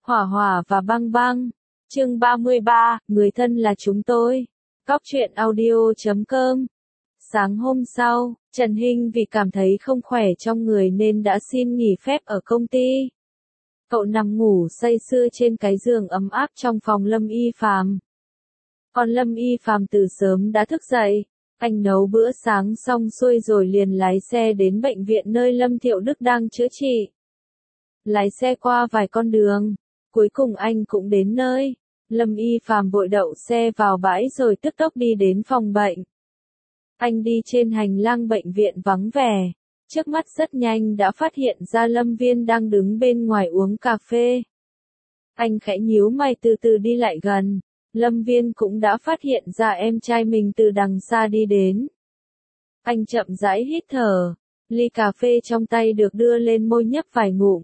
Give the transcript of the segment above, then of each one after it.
Hỏa Hỏa và Băng Băng. Chương 33, người thân là chúng tôi. Cóc truyện audio.com. Sáng hôm sau, Trần Hinh vì cảm thấy không khỏe trong người nên đã xin nghỉ phép ở công ty. Cậu nằm ngủ say sưa trên cái giường ấm áp trong phòng Lâm Y Phàm. Còn Lâm Y Phàm từ sớm đã thức dậy. Anh nấu bữa sáng xong xuôi rồi liền lái xe đến bệnh viện nơi Lâm Thiệu Đức đang chữa trị. Lái xe qua vài con đường, cuối cùng anh cũng đến nơi. Lâm Y Phàm vội đậu xe vào bãi rồi tức tốc đi đến phòng bệnh. Anh đi trên hành lang bệnh viện vắng vẻ, trước mắt rất nhanh đã phát hiện ra Lâm Viên đang đứng bên ngoài uống cà phê. Anh khẽ nhíu mày từ từ đi lại gần. Lâm Viên cũng đã phát hiện ra em trai mình từ đằng xa đi đến. Anh chậm rãi hít thở, ly cà phê trong tay được đưa lên môi nhấp vài ngụm.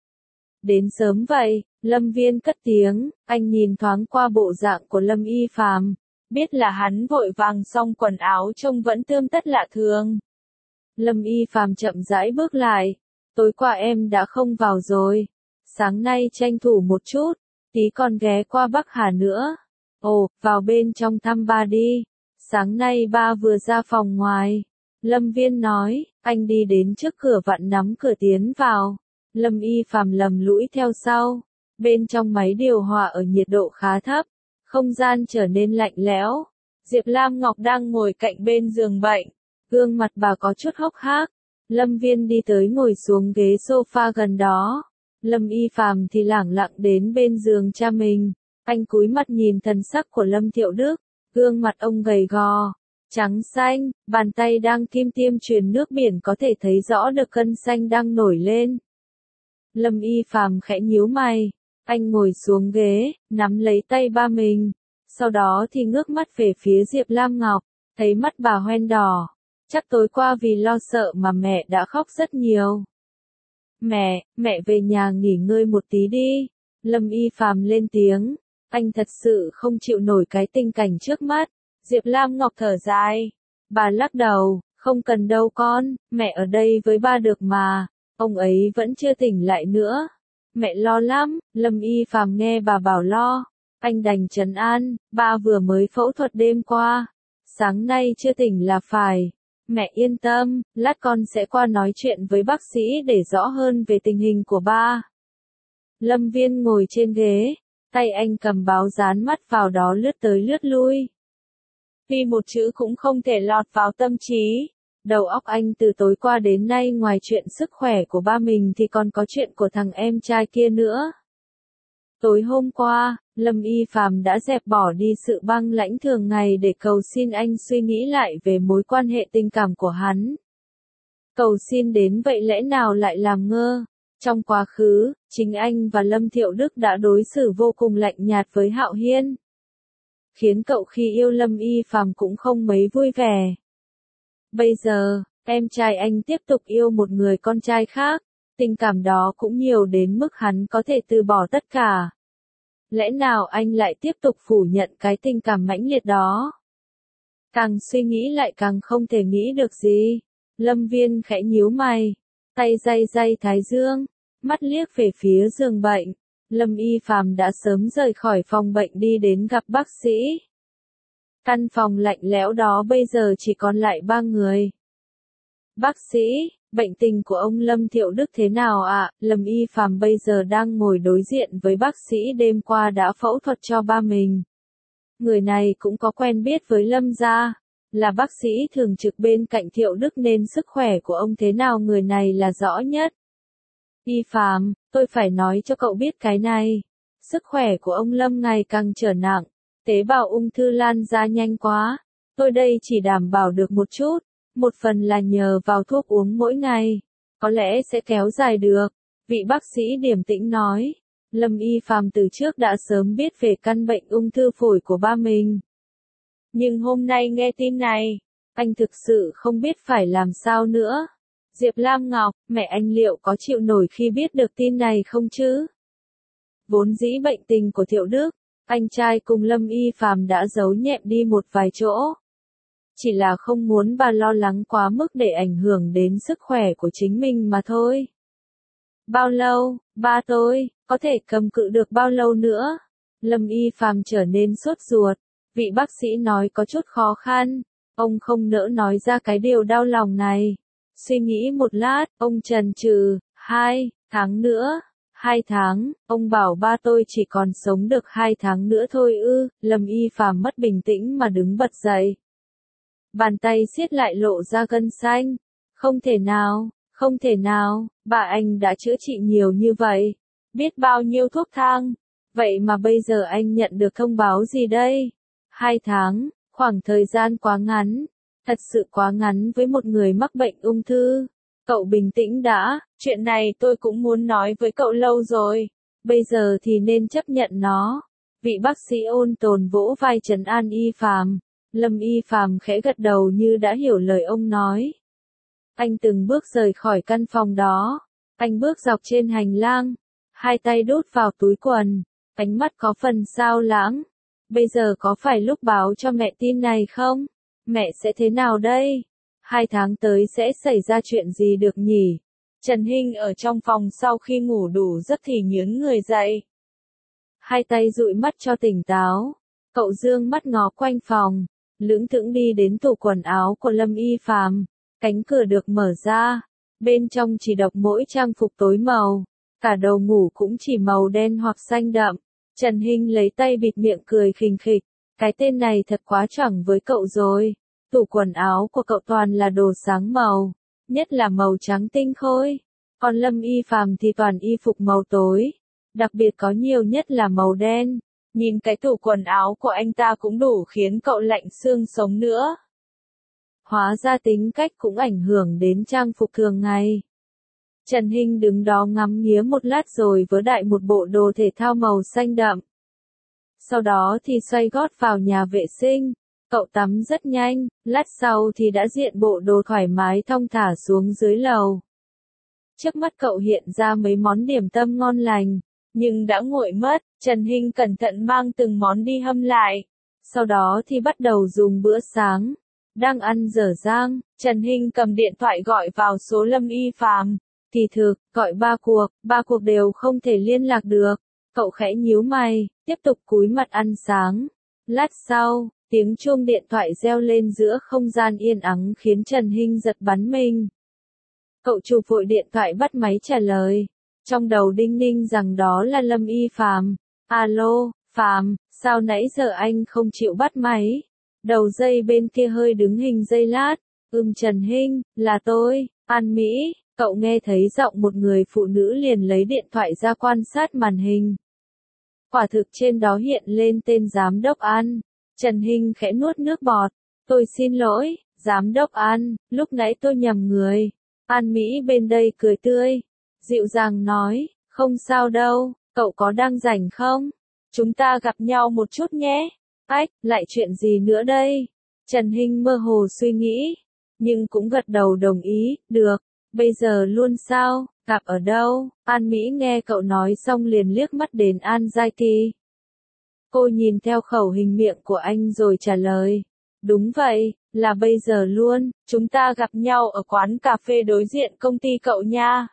Đến sớm vậy, Lâm Viên cất tiếng, anh nhìn thoáng qua bộ dạng của Lâm Y Phàm, biết là hắn vội vàng xong quần áo trông vẫn tươm tất lạ thường. Lâm Y Phàm chậm rãi bước lại, tối qua em đã không vào rồi, sáng nay tranh thủ một chút, tí còn ghé qua Bắc Hà nữa. Ồ, vào bên trong thăm ba đi, sáng nay ba vừa ra phòng ngoài. Lâm Viên nói, anh đi đến trước cửa vặn nắm cửa tiến vào. Lâm Y Phàm lầm lũi theo sau. Bên trong máy điều hòa ở nhiệt độ khá thấp, không gian trở nên lạnh lẽo. Diệp Lam Ngọc đang ngồi cạnh bên giường bệnh, gương mặt bà có chút hốc hác. Lâm Viên đi tới ngồi xuống ghế sofa gần đó. Lâm Y Phàm thì lẳng lặng đến bên giường cha mình. Anh cúi mặt nhìn thần sắc của Lâm Thiệu Đức, gương mặt ông gầy gò, trắng xanh, bàn tay đang kim tiêm truyền nước biển có thể thấy rõ được cân xanh đang nổi lên. Lâm Y Phàm khẽ nhíu mày, anh ngồi xuống ghế, nắm lấy tay ba mình, sau đó thì ngước mắt về phía Diệp Lam Ngọc, thấy mắt bà hoen đỏ, chắc tối qua vì lo sợ mà mẹ đã khóc rất nhiều. Mẹ về nhà nghỉ ngơi một tí đi, Lâm Y Phàm lên tiếng. Anh thật sự không chịu nổi cái tình cảnh trước mắt. Diệp Lam Ngọc thở dài. Bà lắc đầu, không cần đâu con, mẹ ở đây với ba được mà. Ông ấy vẫn chưa tỉnh lại nữa. Mẹ lo lắm, Lâm Y Phàm nghe bà bảo lo. Anh đành trấn an, ba vừa mới phẫu thuật đêm qua. Sáng nay chưa tỉnh là phải. Mẹ yên tâm, lát con sẽ qua nói chuyện với bác sĩ để rõ hơn về tình hình của ba. Lâm Viên ngồi trên ghế. Tay anh cầm báo dán mắt vào đó lướt tới lướt lui. Tuy một chữ cũng không thể lọt vào tâm trí. Đầu óc anh từ tối qua đến nay ngoài chuyện sức khỏe của ba mình thì còn có chuyện của thằng em trai kia nữa. Tối hôm qua, Lâm Y Phàm đã dẹp bỏ đi sự băng lãnh thường ngày để cầu xin anh suy nghĩ lại về mối quan hệ tình cảm của hắn. Cầu xin đến vậy lẽ nào lại làm ngơ? Trong quá khứ, chính anh và Lâm Thiệu Đức đã đối xử vô cùng lạnh nhạt với Hạo Hiên. Khiến cậu khi yêu Lâm Y Phàm cũng không mấy vui vẻ. Bây giờ, em trai anh tiếp tục yêu một người con trai khác, tình cảm đó cũng nhiều đến mức hắn có thể từ bỏ tất cả. Lẽ nào anh lại tiếp tục phủ nhận cái tình cảm mãnh liệt đó? Càng suy nghĩ lại càng không thể nghĩ được gì. Lâm Viên khẽ nhíu mày, tay day thái dương. Mắt liếc về phía giường bệnh, Lâm Y Phàm đã sớm rời khỏi phòng bệnh đi đến gặp bác sĩ. Căn phòng lạnh lẽo đó bây giờ chỉ còn lại ba người. Bác sĩ, bệnh tình của ông Lâm Thiệu Đức thế nào ạ? Lâm Y Phàm bây giờ đang ngồi đối diện với bác sĩ đêm qua đã phẫu thuật cho ba mình. Người này cũng có quen biết với Lâm gia, là bác sĩ thường trực bên cạnh Thiệu Đức nên sức khỏe của ông thế nào người này là rõ nhất. Y Phàm, tôi phải nói cho cậu biết cái này. Sức khỏe của ông Lâm ngày càng trở nặng, tế bào ung thư lan ra nhanh quá. Tôi đây chỉ đảm bảo được một chút, một phần là nhờ vào thuốc uống mỗi ngày. Có lẽ sẽ kéo dài được, vị bác sĩ điềm tĩnh nói. Lâm Y Phàm từ trước đã sớm biết về căn bệnh ung thư phổi của ba mình. Nhưng hôm nay nghe tin này, anh thực sự không biết phải làm sao nữa. Diệp Lam Ngọc, mẹ anh liệu có chịu nổi khi biết được tin này không chứ? Vốn dĩ bệnh tình của Thiệu Đức, anh trai cùng Lâm Y Phàm đã giấu nhẹm đi một vài chỗ. Chỉ là không muốn bà lo lắng quá mức để ảnh hưởng đến sức khỏe của chính mình mà thôi. Bao lâu, ba tôi, có thể cầm cự được bao lâu nữa? Lâm Y Phàm trở nên sốt ruột, vị bác sĩ nói có chút khó khăn, ông không nỡ nói ra cái điều đau lòng này. Suy nghĩ một lát, ông chần chừ, 2 tháng nữa. 2 tháng, ông bảo ba tôi chỉ còn sống được 2 tháng nữa thôi ư? Lâm Y Phàm mất bình tĩnh mà đứng bật dậy. Bàn tay siết lại lộ ra gân xanh. Không thể nào, không thể nào, bà anh đã chữa trị nhiều như vậy, biết bao nhiêu thuốc thang. Vậy mà bây giờ anh nhận được thông báo gì đây? 2 tháng, khoảng thời gian quá ngắn, thật sự quá ngắn với một người mắc bệnh ung thư. Cậu bình tĩnh đã, chuyện này tôi cũng muốn nói với cậu lâu rồi, bây giờ thì nên chấp nhận nó. Vị bác sĩ ôn tồn vỗ vai trấn an Y Phàm. Lâm Y Phàm khẽ gật đầu như đã hiểu lời ông nói. Anh từng bước rời khỏi căn phòng đó, anh bước dọc trên hành lang, hai tay đút vào túi quần, ánh mắt có phần sao lãng. Bây giờ có phải lúc báo cho mẹ tin này không? Mẹ sẽ thế nào đây? 2 tháng tới sẽ xảy ra chuyện gì được nhỉ? Trần Hinh ở trong phòng sau khi ngủ đủ giấc thì nhướng người dậy. Hai tay dụi mắt cho tỉnh táo. Cậu dương mắt ngó quanh phòng, lững thững đi đến tủ quần áo của Lâm Y Phàm. Cánh cửa được mở ra, bên trong chỉ độc mỗi trang phục tối màu, cả đầu ngủ cũng chỉ màu đen hoặc xanh đậm. Trần Hinh lấy tay bịt miệng cười khình khịch, cái tên này thật quá chuẩn với cậu rồi. Tủ quần áo của cậu toàn là đồ sáng màu, nhất là màu trắng tinh khôi. Còn Lâm Y Phàm thì toàn y phục màu tối, đặc biệt có nhiều nhất là màu đen. Nhìn cái tủ quần áo của anh ta cũng đủ khiến cậu lạnh xương sống nữa. Hóa ra tính cách cũng ảnh hưởng đến trang phục thường ngày. Trần Hinh đứng đó ngắm nghía một lát rồi vớ đại một bộ đồ thể thao màu xanh đậm. Sau đó thì xoay gót vào nhà vệ sinh. Cậu tắm rất nhanh, lát sau thì đã diện bộ đồ thoải mái thong thả xuống dưới lầu. Trước mắt cậu hiện ra mấy món điểm tâm ngon lành, nhưng đã nguội mất. Trần Hinh cẩn thận mang từng món đi hâm lại. Sau đó thì bắt đầu dùng bữa sáng. Đang ăn dở dang, Trần Hinh cầm điện thoại gọi vào số Lâm Y Phàm. Kỳ thực, gọi 3 cuộc đều không thể liên lạc được. Cậu khẽ nhíu mày, tiếp tục cúi mặt ăn sáng. Lát sau, tiếng chuông điện thoại reo lên giữa không gian yên ắng khiến Trần Hinh giật bắn mình. Cậu chụp vội điện thoại bắt máy trả lời. Trong đầu đinh ninh rằng đó là Lâm Y Phàm. Alo, Phàm, sao nãy giờ anh không chịu bắt máy? Đầu dây bên kia hơi đứng hình giây lát. Trần Hinh, là tôi, An Mỹ. Cậu nghe thấy giọng một người phụ nữ liền lấy điện thoại ra quan sát màn hình. Quả thực trên đó hiện lên tên Giám đốc An. Trần Hinh khẽ nuốt nước bọt. Tôi xin lỗi, Giám đốc An, lúc nãy tôi nhầm người. An Mỹ bên đây cười tươi, dịu dàng nói, không sao đâu, cậu có đang rảnh không? Chúng ta gặp nhau một chút nhé. Ách, lại chuyện gì nữa đây? Trần Hinh mơ hồ suy nghĩ, nhưng cũng gật đầu đồng ý, được, bây giờ luôn sao, gặp ở đâu? An Mỹ nghe cậu nói xong liền liếc mắt đến An Giai Kỳ. Cô nhìn theo khẩu hình miệng của anh rồi trả lời, đúng vậy, là bây giờ luôn, chúng ta gặp nhau ở quán cà phê đối diện công ty cậu nha.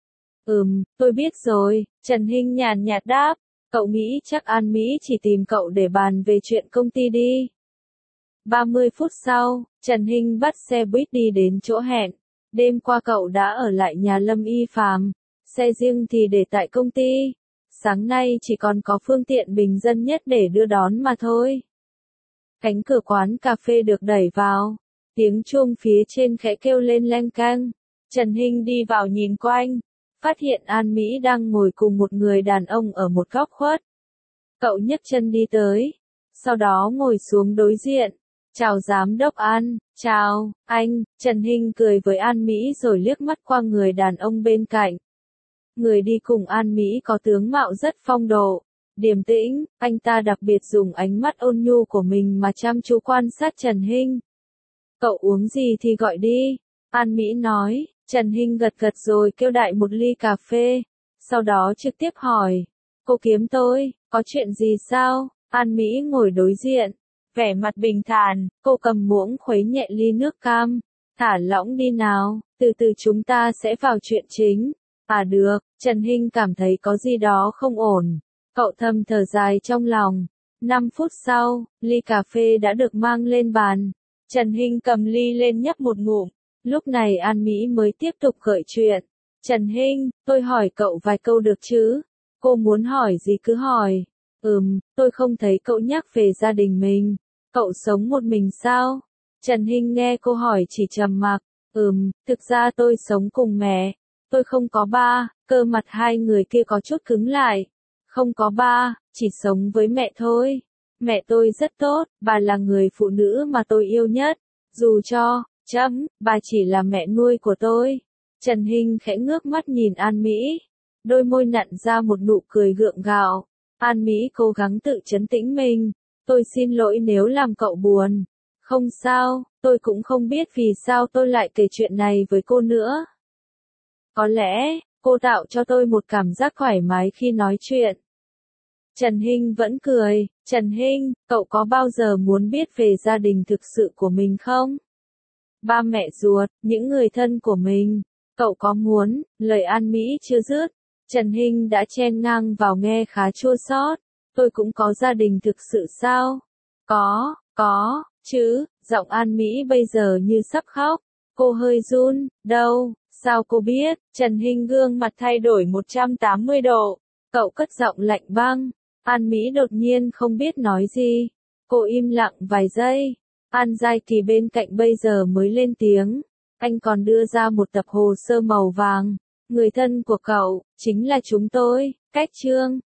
Tôi biết rồi, Trần Hinh nhàn nhạt đáp, cậu nghĩ chắc An Mỹ chỉ tìm cậu để bàn về chuyện công ty đi. 30 phút sau, Trần Hinh bắt xe buýt đi đến chỗ hẹn. Đêm qua cậu đã ở lại nhà Lâm Y Phàm, xe riêng thì để tại công ty. Sáng nay chỉ còn có phương tiện bình dân nhất để đưa đón mà thôi. Cánh cửa quán cà phê được đẩy vào, tiếng chuông phía trên khẽ kêu lên leng keng. Trần Hinh đi vào nhìn quanh, phát hiện An Mỹ đang ngồi cùng một người đàn ông ở một góc khuất. Cậu nhấc chân đi tới, sau đó ngồi xuống đối diện. Chào Giám đốc An, chào, anh. Trần Hinh cười với An Mỹ rồi liếc mắt qua người đàn ông bên cạnh. Người đi cùng An Mỹ có tướng mạo rất phong độ, điềm tĩnh, anh ta đặc biệt dùng ánh mắt ôn nhu của mình mà chăm chú quan sát Trần Hinh. Cậu uống gì thì gọi đi, An Mỹ nói. Trần Hinh gật gật rồi kêu đại một ly cà phê, sau đó trực tiếp hỏi, cô kiếm tôi, có chuyện gì sao? An Mỹ ngồi đối diện, vẻ mặt bình thản, cô cầm muỗng khuấy nhẹ ly nước cam, thả lỏng đi nào, từ từ chúng ta sẽ vào chuyện chính. À được, Trần Hinh cảm thấy có gì đó không ổn. Cậu thầm thở dài trong lòng. 5 phút sau, ly cà phê đã được mang lên bàn. Trần Hinh cầm ly lên nhấp một ngụm. Lúc này An Mỹ mới tiếp tục gợi chuyện. Trần Hinh, tôi hỏi cậu vài câu được chứ? Cô muốn hỏi gì cứ hỏi. Tôi không thấy cậu nhắc về gia đình mình. Cậu sống một mình sao? Trần Hinh nghe cô hỏi chỉ trầm mặc. Thực ra tôi sống cùng mẹ. Tôi không có ba. Cơ mặt hai người kia có chút cứng lại. Không có ba, chỉ sống với mẹ thôi. Mẹ tôi rất tốt, bà là người phụ nữ mà tôi yêu nhất. Dù cho, bà chỉ là mẹ nuôi của tôi. Trần Hinh khẽ ngước mắt nhìn An Mỹ. Đôi môi nặn ra một nụ cười gượng gạo. An Mỹ cố gắng tự trấn tĩnh mình. Tôi xin lỗi nếu làm cậu buồn. Không sao, tôi cũng không biết vì sao tôi lại kể chuyện này với cô nữa. Có lẽ, cô tạo cho tôi một cảm giác thoải mái khi nói chuyện. Trần Hinh vẫn cười. Trần Hinh, cậu có bao giờ muốn biết về gia đình thực sự của mình không? Ba mẹ ruột, những người thân của mình. Cậu có muốn, lời An Mỹ chưa dứt. Trần Hinh đã chen ngang vào nghe khá chua xót. Tôi cũng có gia đình thực sự sao? Có, chứ, giọng An Mỹ bây giờ như sắp khóc. Cô hơi run, đâu, sao cô biết? Trần Hinh gương mặt thay đổi 180 độ. Cậu cất giọng lạnh băng. An Mỹ đột nhiên không biết nói gì. Cô im lặng vài giây. An Giai Kỳ bên cạnh bây giờ mới lên tiếng. Anh còn đưa ra một tập hồ sơ màu vàng. Người thân của cậu, chính là chúng tôi. Cách chương